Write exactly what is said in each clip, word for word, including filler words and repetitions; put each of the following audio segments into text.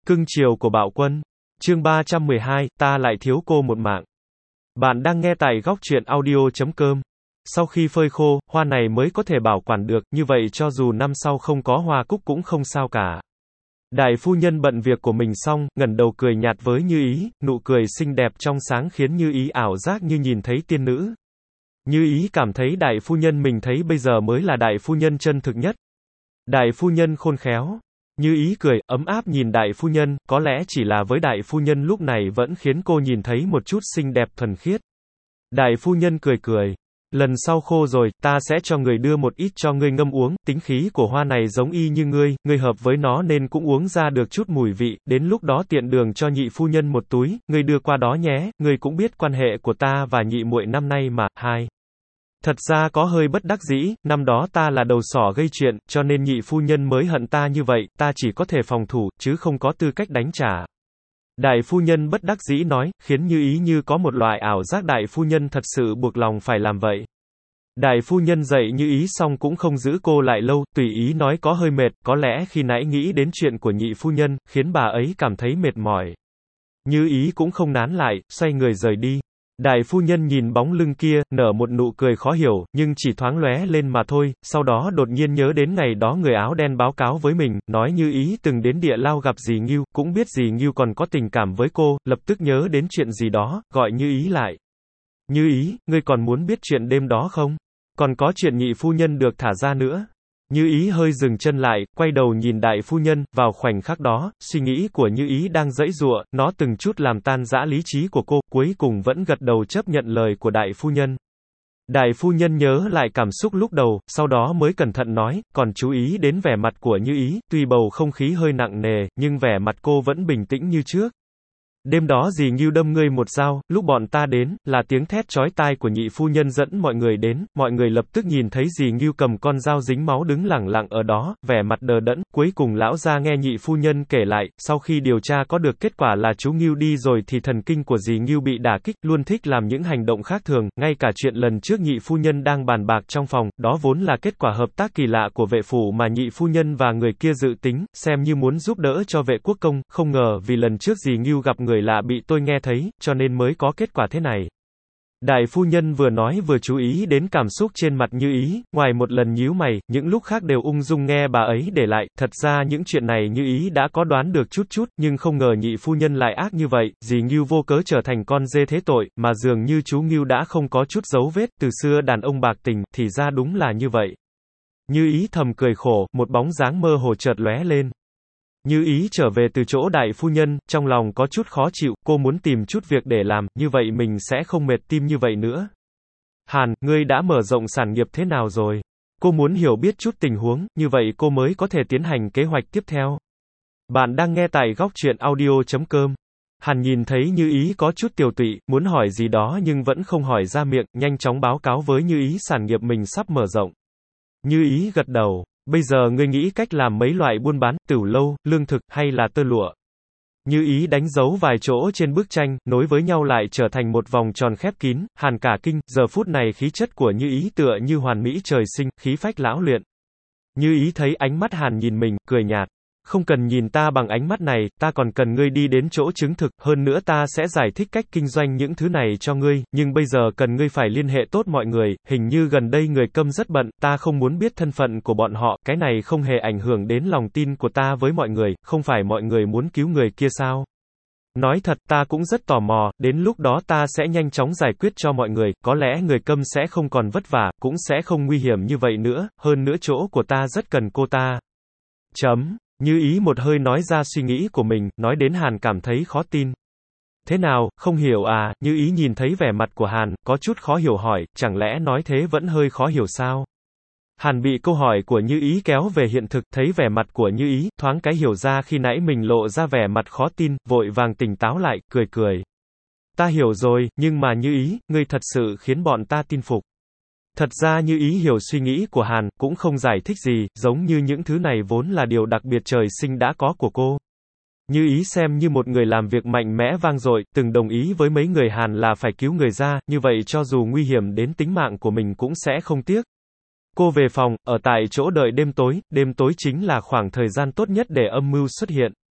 Cưng chiều của Bạo Quân. Chương ba trăm mười hai, ta lại thiếu cô một mạng. Bạn đang nghe tại góc truyện audio chấm com. Sau khi phơi khô, hoa này mới có thể bảo quản được, như vậy cho dù năm sau không có hoa cúc cũng không sao cả. Đại phu nhân bận việc của mình xong, ngẩng đầu cười nhạt với Như Ý, nụ cười xinh đẹp trong sáng khiến Như Ý ảo giác như nhìn thấy tiên nữ. Như Ý cảm thấy đại phu nhân mình thấy bây giờ mới là đại phu nhân chân thực nhất. Đại phu nhân khôn khéo. Như Ý cười, ấm áp nhìn đại phu nhân, có lẽ chỉ là với đại phu nhân lúc này vẫn khiến cô nhìn thấy một chút xinh đẹp thuần khiết. Đại phu nhân cười cười. Lần sau khô rồi, ta sẽ cho người đưa một ít cho ngươi ngâm uống, tính khí của hoa này giống y như ngươi, ngươi hợp với nó nên cũng uống ra được chút mùi vị, đến lúc đó tiện đường cho nhị phu nhân một túi, ngươi đưa qua đó nhé, ngươi cũng biết quan hệ của ta và nhị muội năm nay mà, hai. Thật ra có hơi bất đắc dĩ, năm đó ta là đầu sỏ gây chuyện, cho nên nhị phu nhân mới hận ta như vậy, ta chỉ có thể phòng thủ, chứ không có tư cách đánh trả. Đại phu nhân bất đắc dĩ nói, khiến Như Ý như có một loại ảo giác đại phu nhân thật sự buộc lòng phải làm vậy. Đại phu nhân dạy Như Ý xong cũng không giữ cô lại lâu, tùy ý nói có hơi mệt, có lẽ khi nãy nghĩ đến chuyện của nhị phu nhân, khiến bà ấy cảm thấy mệt mỏi. Như Ý cũng không nán lại, xoay người rời đi. Đại phu nhân nhìn bóng lưng kia, nở một nụ cười khó hiểu, nhưng chỉ thoáng lóe lên mà thôi, sau đó đột nhiên nhớ đến ngày đó người áo đen báo cáo với mình, nói Như Ý từng đến địa lao gặp dì Ngưu, cũng biết dì Ngưu còn có tình cảm với cô, lập tức nhớ đến chuyện gì đó, gọi Như Ý lại. Như Ý, ngươi còn muốn biết chuyện đêm đó không? Còn có chuyện nhị phu nhân được thả ra nữa. Như Ý hơi dừng chân lại, quay đầu nhìn đại phu nhân, vào khoảnh khắc đó, suy nghĩ của Như Ý đang giãy giụa, nó từng chút làm tan rã lý trí của cô, cuối cùng vẫn gật đầu chấp nhận lời của đại phu nhân. Đại phu nhân nhớ lại cảm xúc lúc đầu, sau đó mới cẩn thận nói, còn chú ý đến vẻ mặt của Như Ý, tuy bầu không khí hơi nặng nề, nhưng vẻ mặt cô vẫn bình tĩnh như trước. Đêm đó dì Ngưu đâm ngươi một dao, lúc bọn ta đến, là tiếng thét chói tai của nhị phu nhân dẫn mọi người đến, mọi người lập tức nhìn thấy dì Ngưu cầm con dao dính máu đứng lẳng lặng ở đó, vẻ mặt đờ đẫn, cuối cùng lão gia nghe nhị phu nhân kể lại, sau khi điều tra có được kết quả là chú Ngưu đi rồi thì thần kinh của dì Ngưu bị đả kích, luôn thích làm những hành động khác thường, ngay cả chuyện lần trước nhị phu nhân đang bàn bạc trong phòng, đó vốn là kết quả hợp tác kỳ lạ của vệ phủ mà nhị phu nhân và người kia dự tính, xem như muốn giúp đỡ cho vệ quốc công, không ngờ vì lần trước dì Ngưu gặp người lạ bị tôi nghe thấy, cho nên mới có kết quả thế này. Đại phu nhân vừa nói vừa chú ý đến cảm xúc trên mặt Như Ý, ngoài một lần nhíu mày, những lúc khác đều ung dung nghe bà ấy để lại, thật ra những chuyện này Như Ý đã có đoán được chút chút, nhưng không ngờ nhị phu nhân lại ác như vậy, dì Ngưu vô cớ trở thành con dê thế tội, mà dường như chú Ngưu đã không có chút dấu vết, từ xưa đàn ông bạc tình, thì ra đúng là như vậy. Như Ý thầm cười khổ, một bóng dáng mơ hồ chợt lóe lên. Như Ý trở về từ chỗ đại phu nhân, trong lòng có chút khó chịu, cô muốn tìm chút việc để làm, như vậy mình sẽ không mệt tim như vậy nữa. Hàn, ngươi đã mở rộng sản nghiệp thế nào rồi? Cô muốn hiểu biết chút tình huống, như vậy cô mới có thể tiến hành kế hoạch tiếp theo. Bạn đang nghe tại góc truyện audio chấm com. Hàn nhìn thấy Như Ý có chút tiều tụy, muốn hỏi gì đó nhưng vẫn không hỏi ra miệng, nhanh chóng báo cáo với Như Ý sản nghiệp mình sắp mở rộng. Như Ý gật đầu. Bây giờ ngươi nghĩ cách làm mấy loại buôn bán, tửu lâu, lương thực, hay là tơ lụa? Như Ý đánh dấu vài chỗ trên bức tranh, nối với nhau lại trở thành một vòng tròn khép kín, Hàn cả kinh, giờ phút này khí chất của Như Ý tựa như hoàn mỹ trời sinh, khí phách lão luyện. Như Ý thấy ánh mắt Hàn nhìn mình, cười nhạt. Không cần nhìn ta bằng ánh mắt này, ta còn cần ngươi đi đến chỗ chứng thực, hơn nữa ta sẽ giải thích cách kinh doanh những thứ này cho ngươi, nhưng bây giờ cần ngươi phải liên hệ tốt mọi người, hình như gần đây người Câm rất bận, ta không muốn biết thân phận của bọn họ, cái này không hề ảnh hưởng đến lòng tin của ta với mọi người, không phải mọi người muốn cứu người kia sao? Nói thật, ta cũng rất tò mò, đến lúc đó ta sẽ nhanh chóng giải quyết cho mọi người, có lẽ người Câm sẽ không còn vất vả, cũng sẽ không nguy hiểm như vậy nữa, hơn nữa chỗ của ta rất cần cô ta. Chấm. Như Ý một hơi nói ra suy nghĩ của mình, nói đến Hàn cảm thấy khó tin. Thế nào, không hiểu à? Như Ý nhìn thấy vẻ mặt của Hàn, có chút khó hiểu hỏi, chẳng lẽ nói thế vẫn hơi khó hiểu sao? Hàn bị câu hỏi của Như Ý kéo về hiện thực, thấy vẻ mặt của Như Ý, thoáng cái hiểu ra khi nãy mình lộ ra vẻ mặt khó tin, vội vàng tỉnh táo lại, cười cười. Ta hiểu rồi, nhưng mà Như Ý, ngươi thật sự khiến bọn ta tin phục. Thật ra Như Ý hiểu suy nghĩ của Hàn, cũng không giải thích gì, giống như những thứ này vốn là điều đặc biệt trời sinh đã có của cô. Như Ý xem như một người làm việc mạnh mẽ vang dội, từng đồng ý với mấy người Hàn là phải cứu người ra, như vậy cho dù nguy hiểm đến tính mạng của mình cũng sẽ không tiếc. Cô về phòng, ở tại chỗ đợi đêm tối, đêm tối chính là khoảng thời gian tốt nhất để âm mưu xuất hiện.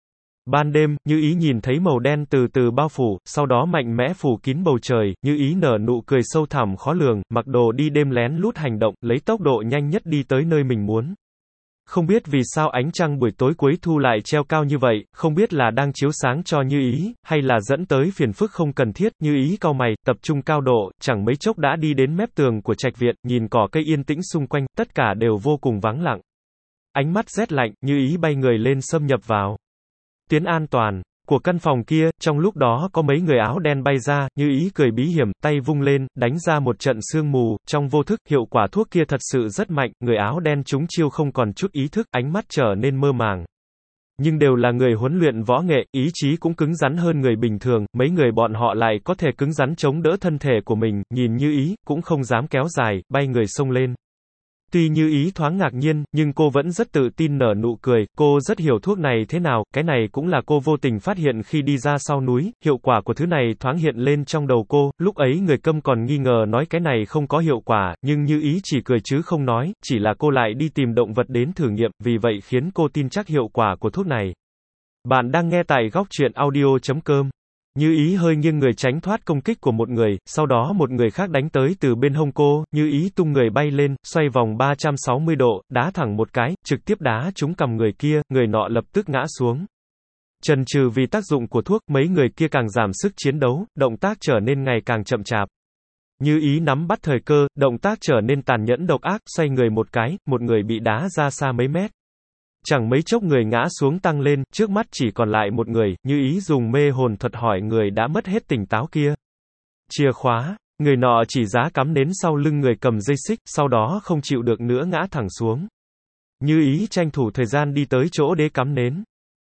Ban đêm, Như Ý nhìn thấy màu đen từ từ bao phủ, sau đó mạnh mẽ phủ kín bầu trời, Như Ý nở nụ cười sâu thẳm khó lường, mặc đồ đi đêm lén lút hành động, lấy tốc độ nhanh nhất đi tới nơi mình muốn. Không biết vì sao ánh trăng buổi tối cuối thu lại treo cao như vậy, không biết là đang chiếu sáng cho Như Ý, hay là dẫn tới phiền phức không cần thiết, Như Ý cau mày, tập trung cao độ, chẳng mấy chốc đã đi đến mép tường của trạch viện, nhìn cỏ cây yên tĩnh xung quanh, tất cả đều vô cùng vắng lặng. Ánh mắt rét lạnh, Như Ý bay người lên xâm nhập vào. Tiến an toàn của căn phòng kia, trong lúc đó có mấy người áo đen bay ra, Như Ý cười bí hiểm, tay vung lên, đánh ra một trận sương mù, trong vô thức, hiệu quả thuốc kia thật sự rất mạnh, người áo đen trúng chiêu không còn chút ý thức, ánh mắt trở nên mơ màng. Nhưng đều là người huấn luyện võ nghệ, ý chí cũng cứng rắn hơn người bình thường, mấy người bọn họ lại có thể cứng rắn chống đỡ thân thể của mình, nhìn Như Ý, cũng không dám kéo dài, bay người xông lên. Tuy Như Ý thoáng ngạc nhiên, nhưng cô vẫn rất tự tin nở nụ cười, cô rất hiểu thuốc này thế nào, cái này cũng là cô vô tình phát hiện khi đi ra sau núi, hiệu quả của thứ này thoáng hiện lên trong đầu cô, lúc ấy người câm còn nghi ngờ nói cái này không có hiệu quả, nhưng Như Ý chỉ cười chứ không nói, chỉ là cô lại đi tìm động vật đến thử nghiệm, vì vậy khiến cô tin chắc hiệu quả của thuốc này. Bạn đang nghe tại góc truyện audio chấm com. Như Ý hơi nghiêng người tránh thoát công kích của một người, sau đó một người khác đánh tới từ bên hông cô, Như Ý tung người bay lên, xoay vòng ba trăm sáu mươi độ, đá thẳng một cái, trực tiếp đá trúng cằm người kia, người nọ lập tức ngã xuống. Chần chừ vì tác dụng của thuốc, mấy người kia càng giảm sức chiến đấu, động tác trở nên ngày càng chậm chạp. Như Ý nắm bắt thời cơ, động tác trở nên tàn nhẫn độc ác, xoay người một cái, một người bị đá ra xa mấy mét. Chẳng mấy chốc người ngã xuống tăng lên, trước mắt chỉ còn lại một người, Như Ý dùng mê hồn thuật hỏi người đã mất hết tỉnh táo kia. Chìa khóa, người nọ chỉ giá cắm nến sau lưng người cầm dây xích, sau đó không chịu được nữa ngã thẳng xuống. Như Ý tranh thủ thời gian đi tới chỗ đế cắm nến.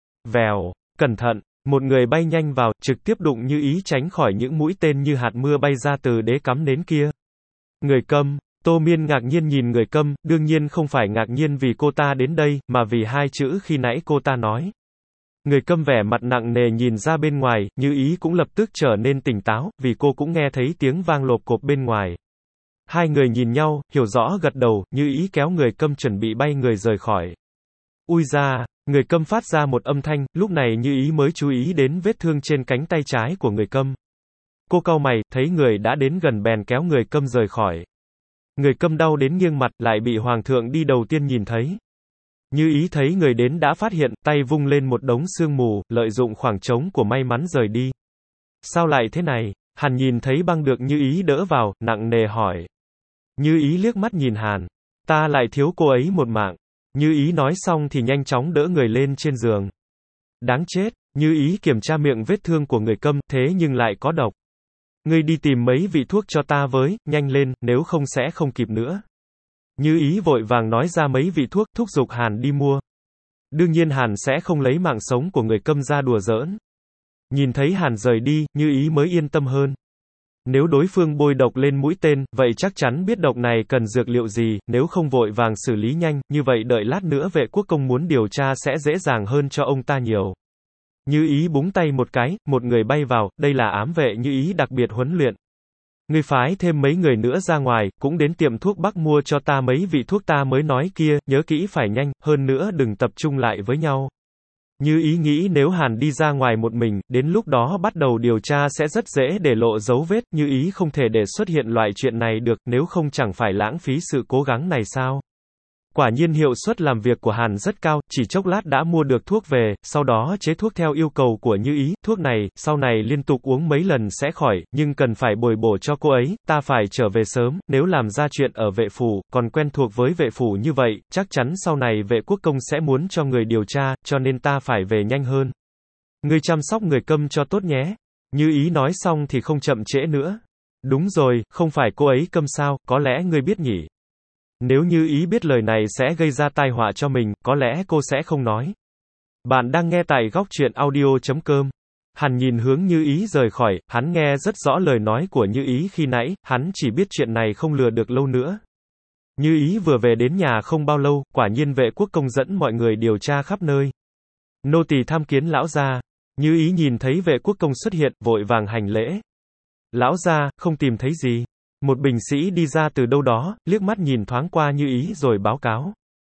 Vèo, cẩn thận, một người bay nhanh vào, trực tiếp đụng Như Ý tránh khỏi những mũi tên như hạt mưa bay ra từ đế cắm nến kia. Người câm. Tô Miên ngạc nhiên nhìn người câm, đương nhiên không phải ngạc nhiên vì cô ta đến đây, mà vì hai chữ khi nãy cô ta nói. Người câm vẻ mặt nặng nề nhìn ra bên ngoài, Như Ý cũng lập tức trở nên tỉnh táo, vì cô cũng nghe thấy tiếng vang lộp cộp bên ngoài. Hai người nhìn nhau, hiểu rõ gật đầu, Như Ý kéo người câm chuẩn bị bay người rời khỏi. Ui ra, người câm phát ra một âm thanh, lúc này Như Ý mới chú ý đến vết thương trên cánh tay trái của người câm. Cô cau mày, thấy người đã đến gần bèn kéo người câm rời khỏi. Người câm đau đến nghiêng mặt, lại bị hoàng thượng đi đầu tiên nhìn thấy. Như Ý thấy người đến đã phát hiện, tay vung lên một đống sương mù, lợi dụng khoảng trống của may mắn rời đi. Sao lại thế này? Hàn nhìn thấy băng được Như Ý đỡ vào, nặng nề hỏi. Như Ý liếc mắt nhìn Hàn. Ta lại thiếu cô ấy một mạng. Như Ý nói xong thì nhanh chóng đỡ người lên trên giường. Đáng chết, Như Ý kiểm tra miệng vết thương của người câm, thế nhưng lại có độc. Ngươi đi tìm mấy vị thuốc cho ta với, nhanh lên, nếu không sẽ không kịp nữa. Như Ý vội vàng nói ra mấy vị thuốc, thúc giục Hàn đi mua. Đương nhiên Hàn sẽ không lấy mạng sống của người câm ra đùa giỡn. Nhìn thấy Hàn rời đi, Như Ý mới yên tâm hơn. Nếu đối phương bôi độc lên mũi tên, vậy chắc chắn biết độc này cần dược liệu gì, nếu không vội vàng xử lý nhanh, như vậy đợi lát nữa vệ quốc công muốn điều tra sẽ dễ dàng hơn cho ông ta nhiều. Như Ý búng tay một cái, một người bay vào, đây là ám vệ Như Ý đặc biệt huấn luyện. Ngươi phái thêm mấy người nữa ra ngoài, cũng đến tiệm thuốc Bắc mua cho ta mấy vị thuốc ta mới nói kia, nhớ kỹ phải nhanh, hơn nữa đừng tập trung lại với nhau. Như Ý nghĩ nếu Hàn đi ra ngoài một mình, đến lúc đó bắt đầu điều tra sẽ rất dễ để lộ dấu vết, Như Ý không thể để xuất hiện loại chuyện này được, nếu không chẳng phải lãng phí sự cố gắng này sao. Quả nhiên hiệu suất làm việc của Hàn rất cao, chỉ chốc lát đã mua được thuốc về, sau đó chế thuốc theo yêu cầu của Như Ý, thuốc này, sau này liên tục uống mấy lần sẽ khỏi, nhưng cần phải bồi bổ cho cô ấy, ta phải trở về sớm, nếu làm ra chuyện ở vệ phủ, còn quen thuộc với vệ phủ như vậy, chắc chắn sau này vệ quốc công sẽ muốn cho người điều tra, cho nên ta phải về nhanh hơn. Ngươi chăm sóc người câm cho tốt nhé. Như Ý nói xong thì không chậm trễ nữa. Đúng rồi, không phải cô ấy câm sao, có lẽ ngươi biết nhỉ. Nếu Như Ý biết lời này sẽ gây ra tai họa cho mình, có lẽ cô sẽ không nói. Bạn đang nghe tại góc truyện audio chấm com. Hàn nhìn hướng Như Ý rời khỏi, hắn nghe rất rõ lời nói của Như Ý khi nãy, hắn chỉ biết chuyện này không lừa được lâu nữa. Như Ý vừa về đến nhà không bao lâu, quả nhiên vệ quốc công dẫn mọi người điều tra khắp nơi. Nô tỳ tham kiến lão gia. Như Ý nhìn thấy vệ quốc công xuất hiện, vội vàng hành lễ. Lão gia, không tìm thấy gì. Một bình sĩ đi ra từ đâu đó, liếc mắt nhìn thoáng qua Như Ý rồi báo cáo.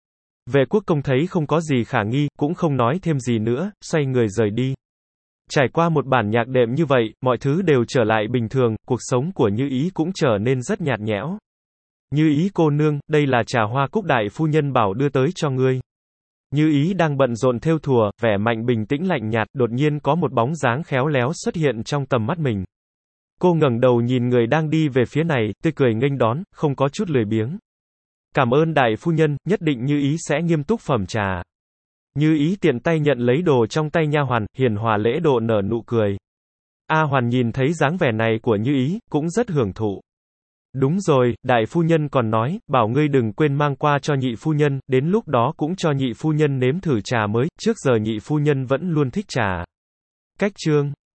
Vệ quốc công thấy không có gì khả nghi, cũng không nói thêm gì nữa, xoay người rời đi. Trải qua một bản nhạc đệm như vậy, mọi thứ đều trở lại bình thường, cuộc sống của Như Ý cũng trở nên rất nhạt nhẽo. Như Ý cô nương, đây là trà hoa cúc đại phu nhân bảo đưa tới cho ngươi. Như Ý đang bận rộn thêu thùa, vẻ mạnh bình tĩnh lạnh nhạt, đột nhiên có một bóng dáng khéo léo xuất hiện trong tầm mắt mình. Cô ngẩng đầu nhìn người đang đi về phía này, tươi cười nghênh đón, không có chút lười biếng. Cảm ơn đại phu nhân, nhất định Như Ý sẽ nghiêm túc phẩm trà. Như Ý tiện tay nhận lấy đồ trong tay nha hoàn, hiền hòa lễ độ nở nụ cười. A Hoàn nhìn thấy dáng vẻ này của Như Ý, cũng rất hưởng thụ. Đúng rồi, đại phu nhân còn nói, bảo ngươi đừng quên mang qua cho nhị phu nhân, đến lúc đó cũng cho nhị phu nhân nếm thử trà mới, trước giờ nhị phu nhân vẫn luôn thích trà. Cách chương